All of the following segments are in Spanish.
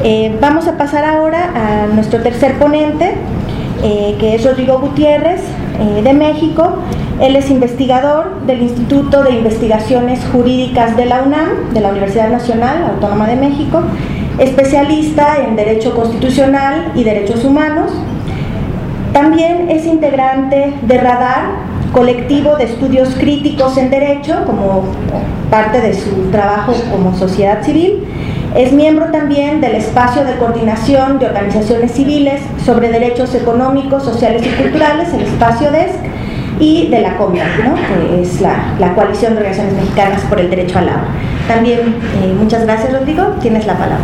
Vamos a pasar ahora a nuestro tercer ponente, que es Rodrigo Gutiérrez, de México. Él es investigador del Instituto de Investigaciones Jurídicas de la UNAM, de la Universidad Nacional Autónoma de México, especialista en Derecho Constitucional y Derechos Humanos. También es integrante de Radar, colectivo de estudios críticos en Derecho, como parte de su trabajo como sociedad civil. Es miembro también del Espacio de Coordinación de Organizaciones Civiles sobre Derechos Económicos, Sociales y Culturales, el Espacio DESC, y de la COMIAC, ¿no?, que es la Coalición de Organizaciones Mexicanas por el Derecho al Agua. También, muchas gracias, Rodrigo. Tienes la palabra.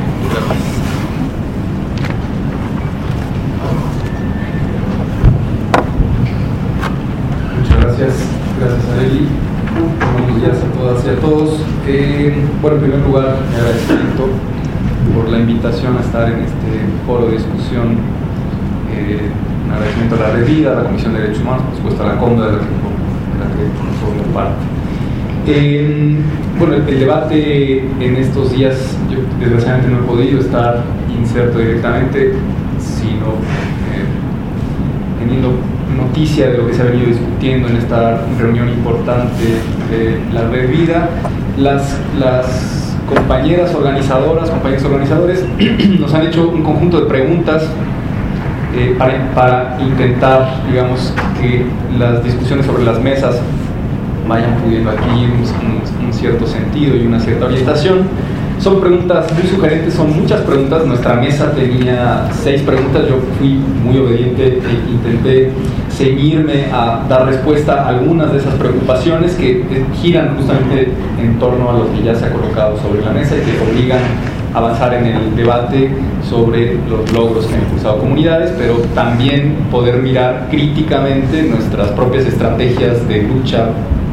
Muchas gracias. Gracias, Arely. Buenos días a todas y a todos. Bueno, en primer lugar, me agradezco por la invitación a estar en este foro de discusión. Un agradecimiento a la Red Vida, a la Comisión de Derechos Humanos, por supuesto a la CONDA, de la que formo parte. Bueno, el debate en estos días, yo desgraciadamente no he podido estar inserto directamente, sino teniendo noticia de lo que se ha venido discutiendo en esta reunión importante de la Red Vida. Las compañeras organizadoras, compañeros organizadores nos han hecho un conjunto de preguntas para intentar, digamos, que las discusiones sobre las mesas vayan pudiendo adquirir un cierto sentido y una cierta orientación. Son preguntas muy sugerentes, son muchas preguntas. Nuestra mesa tenía 6 preguntas, yo fui muy obediente e intenté ceñirme a dar respuesta a algunas de esas preocupaciones que giran justamente en torno a lo que ya se ha colocado sobre la mesa y que obligan a avanzar en el debate sobre los logros que han impulsado comunidades, pero también poder mirar críticamente nuestras propias estrategias de lucha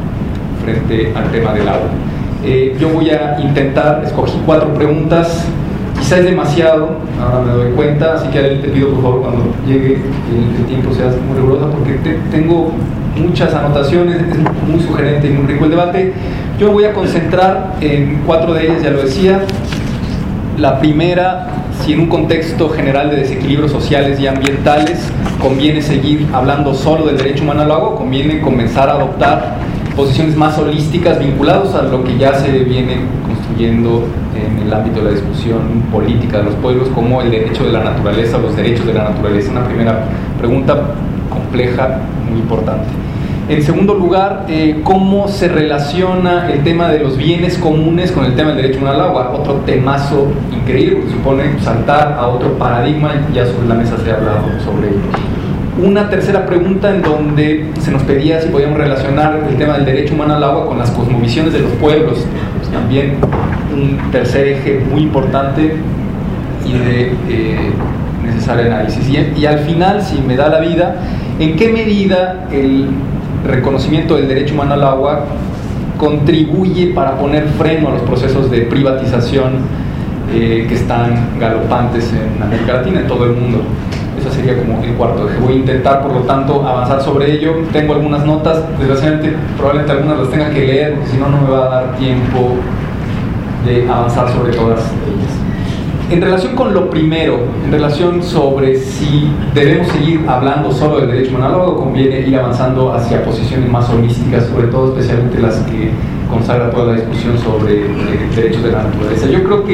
frente al tema del agua. Yo voy a intentar, escogí 4 preguntas, quizás es demasiado, ahora me doy cuenta, así que te pido por favor cuando llegue el tiempo seas muy rigurosa, porque tengo muchas anotaciones, es muy sugerente y muy rico el debate. Yo me voy a concentrar en 4 de ellas, ya lo decía. La primera, si en un contexto general de desequilibrios sociales y ambientales conviene seguir hablando solo del derecho humano al agua, conviene comenzar a adoptar posiciones más holísticas vinculadas a lo que ya se viene construyendo en el ámbito de la discusión política de los pueblos, como el derecho de la naturaleza, los derechos de la naturaleza. Una primera pregunta compleja, muy importante. En segundo lugar, ¿cómo se relaciona el tema de los bienes comunes con el tema del derecho humano al agua? Otro temazo increíble, porque supone saltar a otro paradigma, ya sobre la mesa se ha hablado sobre ello. Una tercera pregunta en donde se nos pedía si podíamos relacionar el tema del derecho humano al agua con las cosmovisiones de los pueblos, pues también un tercer eje muy importante y de necesario análisis. Y al final, si me da la vida, ¿en qué medida el reconocimiento del derecho humano al agua contribuye para poner freno a los procesos de privatización que están galopantes en América Latina, en todo el mundo? Eso sería como el cuarto eje. Voy a intentar, por lo tanto, avanzar sobre ello. Tengo algunas notas, desgraciadamente probablemente algunas las tenga que leer, porque si no, no me va a dar tiempo de avanzar sobre todas ellas. En relación con lo primero, en relación sobre si debemos seguir hablando solo del derecho humano al agua o conviene ir avanzando hacia posiciones más holísticas, sobre todo especialmente las que consagra toda la discusión sobre derechos de la naturaleza. Yo creo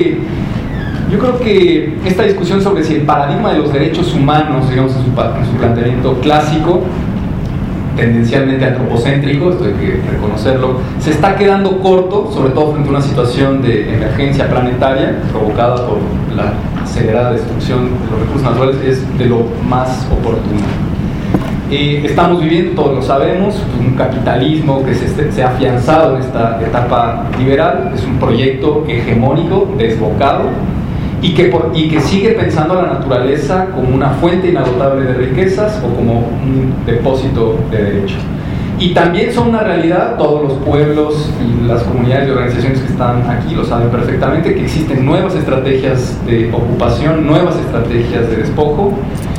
que esta discusión sobre si el paradigma de los derechos humanos, digamos en su planteamiento clásico, tendencialmente antropocéntrico, esto hay que reconocerlo, se está quedando corto, sobre todo frente a una situación de emergencia planetaria provocada por la acelerada destrucción de los recursos naturales, es de lo más oportuno. Estamos viviendo, todos lo sabemos, un capitalismo que se ha afianzado en esta etapa liberal, es un proyecto hegemónico, desbocado, y que sigue pensando a la naturaleza como una fuente inagotable de riquezas o como un depósito de derechos. Y también son una realidad, todos los pueblos y las comunidades y organizaciones que están aquí lo saben perfectamente, que existen nuevas estrategias de ocupación, nuevas estrategias de despojo.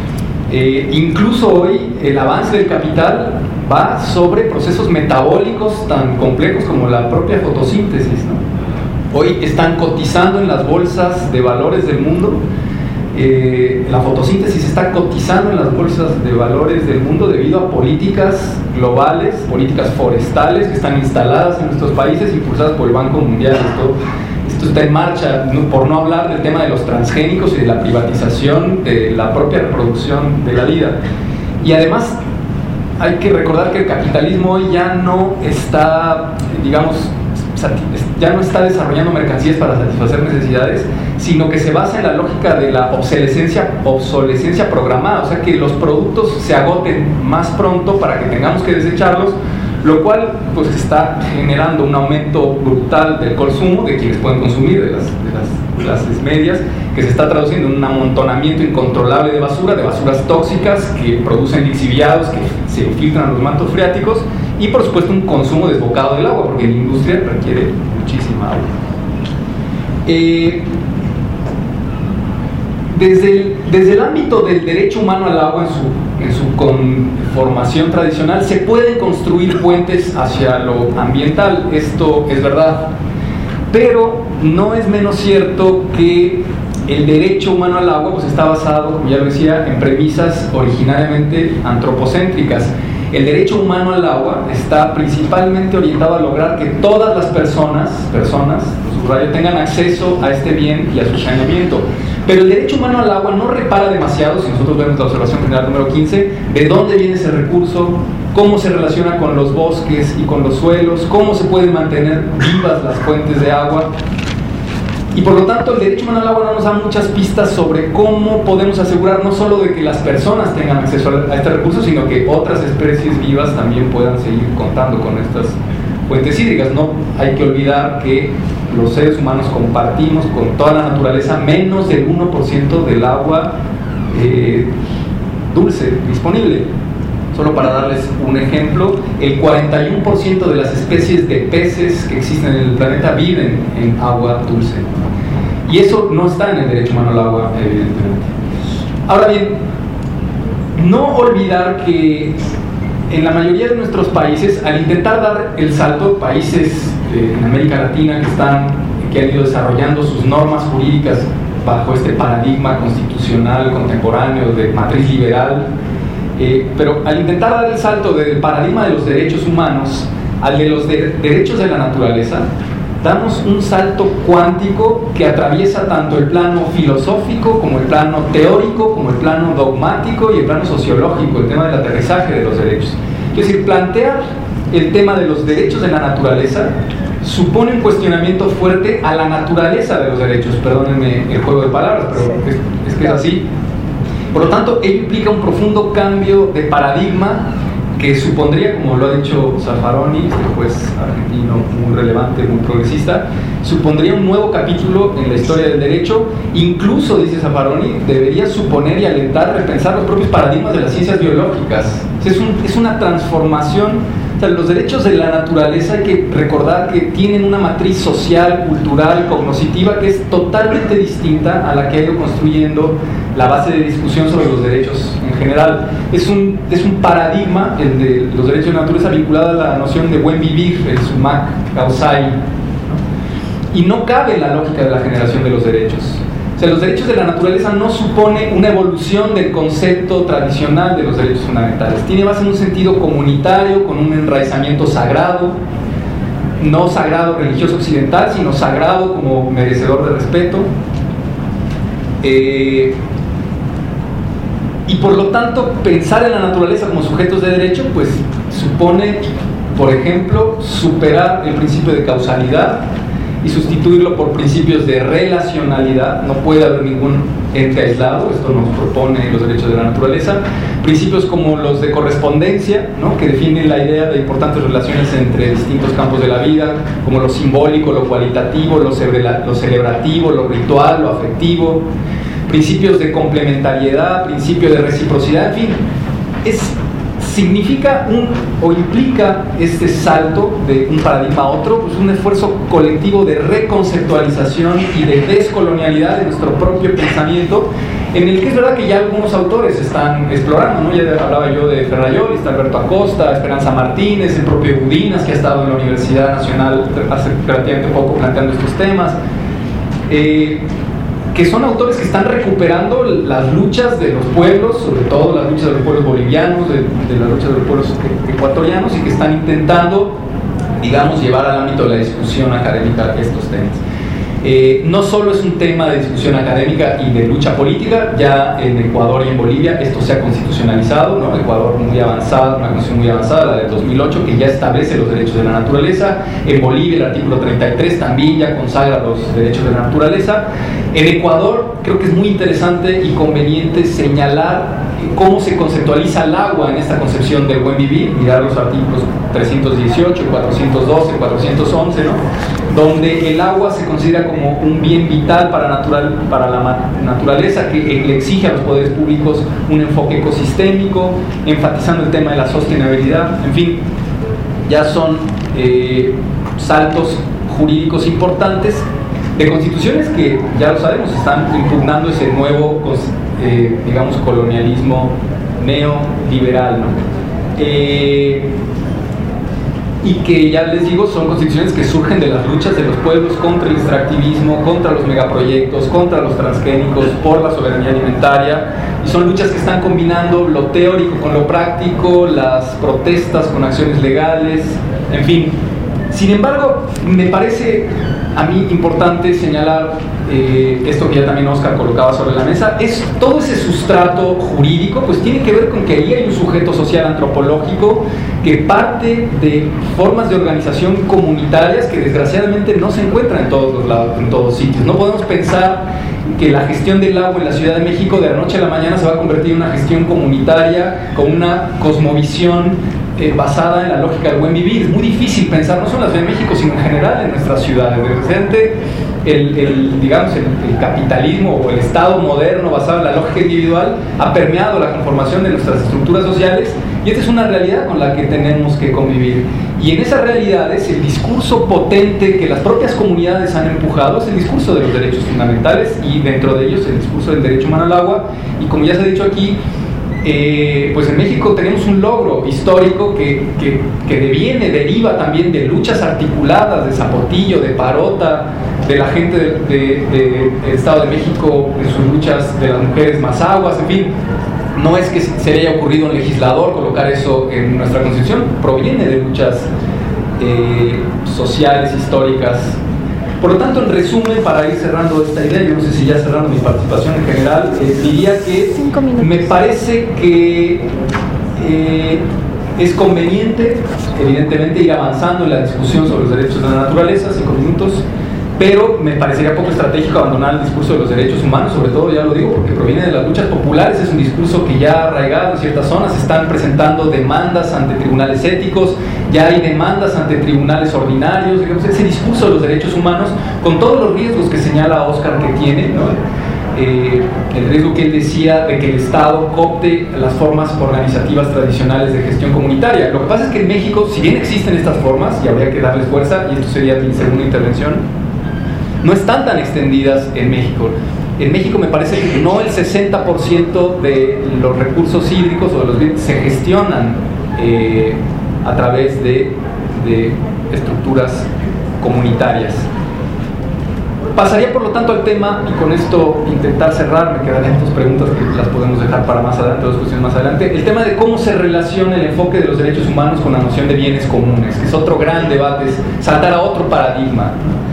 Incluso hoy el avance del capital va sobre procesos metabólicos tan complejos como la propia fotosíntesis, ¿no? hoy están cotizando en las bolsas de valores del mundo. La fotosíntesis está cotizando en las bolsas de valores del mundo debido a políticas globales, políticas forestales que están instaladas en nuestros países, impulsadas por el Banco Mundial. Esto está en marcha, por no hablar del tema de los transgénicos y de la privatización de la propia reproducción de la vida. Y además hay que recordar que el capitalismo hoy ya no está, digamos, ya no está desarrollando mercancías para satisfacer necesidades, sino que se basa en la lógica de la obsolescencia programada, o sea, que los productos se agoten más pronto para que tengamos que desecharlos, lo cual pues está generando un aumento brutal del consumo de quienes pueden consumir, de las clases medias, que se está traduciendo en un amontonamiento incontrolable de basuras tóxicas que producen lixiviados que se infiltran en los mantos freáticos, y por supuesto un consumo desbocado del agua, porque la industria requiere muchísima agua. Desde el ámbito del derecho humano al agua en su conformación tradicional se pueden construir puentes hacia lo ambiental, esto es verdad, pero no es menos cierto que el derecho humano al agua pues está basado, como ya lo decía, en premisas originariamente antropocéntricas. El derecho humano al agua está principalmente orientado a lograr que todas las personas, lo subrayo, tengan acceso a este bien y a su saneamiento. Pero el derecho humano al agua no repara demasiado, si nosotros vemos la observación general número 15, de dónde viene ese recurso, cómo se relaciona con los bosques y con los suelos, cómo se pueden mantener vivas las fuentes de agua. Y por lo tanto el derecho humano al agua no nos da muchas pistas sobre cómo podemos asegurar no solo de que las personas tengan acceso a este recurso, sino que otras especies vivas también puedan seguir contando con estas fuentes hídricas. No hay que olvidar que los seres humanos compartimos con toda la naturaleza menos del 1% del agua dulce disponible. Solo para darles un ejemplo, el 41% de las especies de peces que existen en el planeta viven en agua dulce. Y eso no está en el derecho humano al agua, evidentemente. Ahora bien, no olvidar que en la mayoría de nuestros países, al intentar dar el salto, países en América Latina que han ido desarrollando sus normas jurídicas bajo este paradigma constitucional contemporáneo de matriz liberal, pero al intentar dar el salto del paradigma de los derechos humanos al de los derechos de la naturaleza, damos un salto cuántico que atraviesa tanto el plano filosófico como el plano teórico, como el plano dogmático y el plano sociológico, el tema del aterrizaje de los derechos. Es decir, plantear el tema de los derechos de la naturaleza supone un cuestionamiento fuerte a la naturaleza de los derechos. Perdónenme el juego de palabras, pero es que es así. Por lo tanto, ello implica un profundo cambio de paradigma que supondría, como lo ha dicho Zaffaroni, este juez argentino muy relevante, muy progresista, supondría un nuevo capítulo en la historia del derecho. Incluso, dice Zaffaroni, debería suponer y alentar repensar los propios paradigmas de las ciencias biológicas. Es una transformación. O sea, los derechos de la naturaleza hay que recordar que tienen una matriz social, cultural, cognoscitiva que es totalmente distinta a la que ha ido construyendo la base de discusión sobre los derechos en general. Es un paradigma, el de los derechos de la naturaleza, vinculado a la noción de buen vivir, el sumac causai, ¿no? Y no cabe en la lógica de la generación de los derechos. O sea, los derechos de la naturaleza no supone una evolución del concepto tradicional de los derechos fundamentales. Tiene base en un sentido comunitario, con un enraizamiento sagrado, no sagrado religioso occidental, sino sagrado como merecedor de respeto. Y por lo tanto, pensar en la naturaleza como sujetos de derecho, pues supone, por ejemplo, superar el principio de causalidad y sustituirlo por principios de relacionalidad. No puede haber ningún ente aislado, esto nos propone los derechos de la naturaleza. Principios como los de correspondencia, ¿no?, que definen la idea de importantes relaciones entre distintos campos de la vida, como lo simbólico, lo cualitativo, lo celebrativo, lo ritual, lo afectivo. Principios de complementariedad, principio de reciprocidad, en fin, significa o implica este salto de un paradigma a otro, pues un esfuerzo colectivo de reconceptualización y de descolonialidad de nuestro propio pensamiento, en el que es verdad que ya algunos autores están explorando, ¿no? Ya hablaba yo de Ferrayol, está Alberto Acosta, Esperanza Martínez, el propio Udinas, que ha estado en la Universidad Nacional hace relativamente poco planteando estos temas, que son autores que están recuperando las luchas de los pueblos, sobre todo las luchas de los pueblos bolivianos, de las luchas de los pueblos ecuatorianos, y que están intentando, digamos, llevar al ámbito de la discusión académica estos temas. No solo es un tema de discusión académica y de lucha política, ya en Ecuador y en Bolivia esto se ha constitucionalizado, ¿no? Ecuador muy avanzada, una constitución muy avanzada, la del 2008, que ya establece los derechos de la naturaleza. En Bolivia el artículo 33 también ya consagra los derechos de la naturaleza. En Ecuador creo que es muy interesante y conveniente señalar cómo se conceptualiza el agua en esta concepción del buen vivir, mirar los artículos 318, 412, 411, ¿no? Donde el agua se considera como un bien vital para la naturaleza, que le exige a los poderes públicos un enfoque ecosistémico, enfatizando el tema de la sostenibilidad. En fin, ya son saltos jurídicos importantes de constituciones que, ya lo sabemos, están impugnando ese nuevo, digamos, colonialismo neoliberal, ¿no? Y que, ya les digo, son constituciones que surgen de las luchas de los pueblos contra el extractivismo, contra los megaproyectos, contra los transgénicos, por la soberanía alimentaria, y son luchas que están combinando lo teórico con lo práctico, las protestas con acciones legales, en fin. Sin embargo, me parece a mí importante señalar esto que ya también Oscar colocaba sobre la mesa, es todo ese sustrato jurídico, pues tiene que ver con que ahí hay un sujeto social antropológico que parte de formas de organización comunitarias que desgraciadamente no se encuentran en todos los lados, en todos sitios. No podemos pensar que la gestión del agua en la Ciudad de México de la noche a la mañana se va a convertir en una gestión comunitaria con una cosmovisión basada en la lógica del buen vivir. Es muy difícil pensar, no solo en la Ciudad de México, sino en general en nuestras ciudades. De repente, digamos, el capitalismo o el Estado moderno basado en la lógica individual ha permeado la conformación de nuestras estructuras sociales, y esta es una realidad con la que tenemos que convivir. Y en esas realidades, el discurso potente que las propias comunidades han empujado es el discurso de los derechos fundamentales, y dentro de ellos el discurso del derecho humano al agua. Y como ya se ha dicho aquí, pues en México tenemos un logro histórico que deriva también de luchas articuladas de Zapotillo, de Parota, de la gente del Estado de México, en sus luchas de las mujeres mazahuas, en fin. No es que se le haya ocurrido a un legislador colocar eso en nuestra Constitución, proviene de luchas sociales, históricas. Por lo tanto, en resumen, para ir cerrando esta idea, yo no sé si ya cerrando mi participación en general, diría que me parece que es conveniente, evidentemente, ir avanzando en la discusión sobre los derechos de la naturaleza, 5 minutos, pero me parecería poco estratégico abandonar el discurso de los derechos humanos, sobre todo, ya lo digo, porque proviene de las luchas populares, es un discurso que ya ha arraigado en ciertas zonas, se están presentando demandas ante tribunales éticos, ya hay demandas ante tribunales ordinarios, digamos, ese discurso de los derechos humanos, con todos los riesgos que señala Oscar que tiene, ¿no? El riesgo que él decía de que el Estado coopte las formas organizativas tradicionales de gestión comunitaria. Lo que pasa es que en México, si bien existen estas formas, y habría que darles fuerza, y esto sería mi segunda intervención, no están tan extendidas en México. En México me parece que no el 60% de los recursos hídricos o de los bienes se gestionan a través de estructuras comunitarias. Pasaría por lo tanto al tema, y con esto intentar cerrar, me quedarían dos preguntas que las podemos dejar para más adelante, dos cuestiones más adelante, el tema de cómo se relaciona el enfoque de los derechos humanos con la noción de bienes comunes, que es otro gran debate, es saltar a otro paradigma.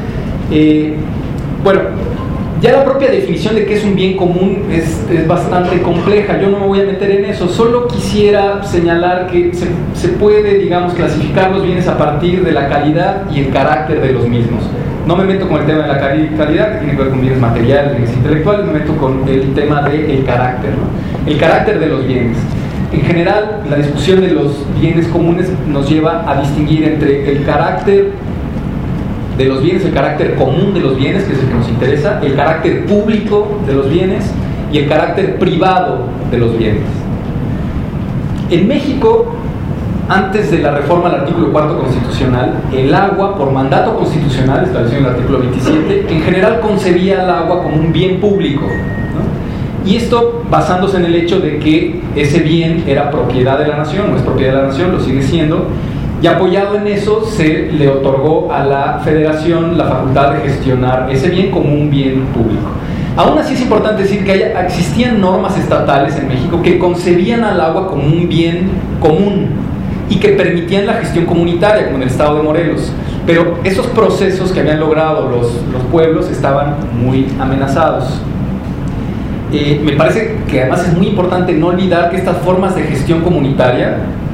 Bueno, ya la propia definición de qué es un bien común es bastante compleja, yo no me voy a meter en eso, solo quisiera señalar que se puede, digamos, clasificar los bienes a partir de la calidad y el carácter de los mismos. No me meto con el tema de la calidad, que tiene que ver con bienes materiales, bienes intelectuales, me meto con el tema del carácter, ¿no? El carácter de los bienes. En general, la discusión de los bienes comunes nos lleva a distinguir entre el carácter de los bienes, el carácter común de los bienes, que es el que nos interesa, el carácter público de los bienes y el carácter privado de los bienes. En México, antes de la reforma al artículo 4 constitucional, el agua, por mandato constitucional establecido en el artículo 27, en general concebía el agua como un bien público, ¿no? y esto basándose en el hecho de que ese bien era propiedad de la nación, no es propiedad de la nación, lo sigue siendo, y apoyado en eso se le otorgó a la federación la facultad de gestionar ese bien como un bien público. Aún así es importante decir que existían normas estatales en México que concebían al agua como un bien común y que permitían la gestión comunitaria, como en el estado de Morelos. Pero esos procesos que habían logrado los pueblos estaban muy amenazados. Me parece que además es muy importante no olvidar que estas formas de gestión comunitaria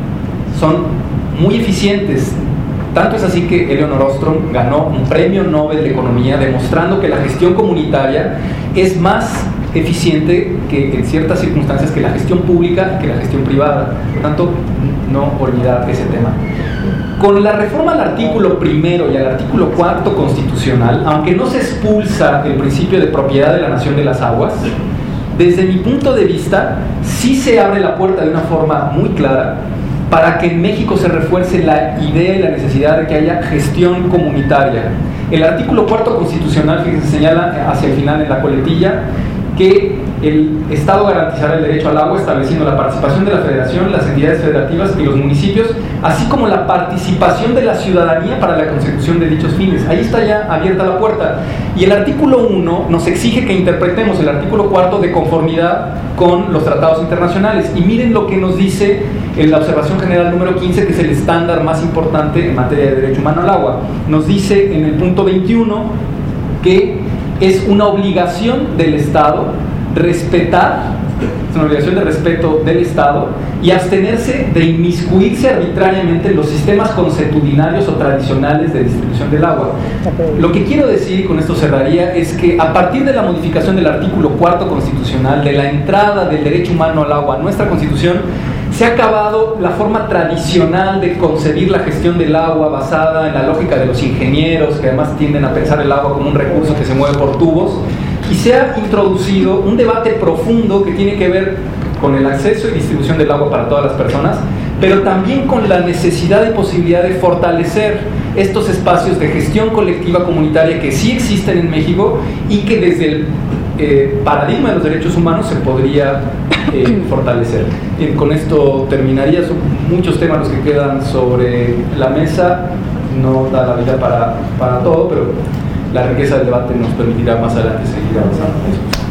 son muy eficientes. Tanto es así que Elinor Ostrom ganó un premio Nobel de Economía demostrando que la gestión comunitaria es más eficiente que en ciertas circunstancias que la gestión pública y que la gestión privada. Por tanto, no olvidar ese tema. Con la reforma al artículo primero y al artículo cuarto constitucional, aunque no se expulsa el principio de propiedad de la nación de las aguas, desde mi punto de vista, sí se abre la puerta de una forma muy clara para que en México se refuerce la idea y la necesidad de que haya gestión comunitaria. El artículo cuarto constitucional, fíjense, señala hacia el final en la coletilla que el Estado garantizará el derecho al agua estableciendo la participación de la Federación, las entidades federativas y los municipios, así como la participación de la ciudadanía para la consecución de dichos fines. Ahí está ya abierta la puerta. Y el artículo 1 nos exige que interpretemos el artículo 4 de conformidad con los tratados internacionales. Y miren lo que nos dice en la observación general número 15, que es el estándar más importante en materia de derecho humano al agua. Nos dice en el punto 21 que es una obligación del Estado respetar, es una obligación de respeto del Estado y abstenerse de inmiscuirse arbitrariamente en los sistemas consuetudinarios o tradicionales de distribución del agua. Lo que quiero decir, y con esto cerraría, es que a partir de la modificación del artículo cuarto constitucional, de la entrada del derecho humano al agua a nuestra Constitución, se ha acabado la forma tradicional de concebir la gestión del agua basada en la lógica de los ingenieros, que además tienden a pensar el agua como un recurso que se mueve por tubos, y se ha introducido un debate profundo que tiene que ver con el acceso y distribución del agua para todas las personas, pero también con la necesidad y posibilidad de fortalecer estos espacios de gestión colectiva comunitaria que sí existen en México y que desde el paradigma de los derechos humanos se podría fortalecer. Bien, con esto terminaría. Son muchos temas los que quedan sobre la mesa, no da la vida para todo, pero la riqueza del debate nos permitirá más adelante seguir avanzando.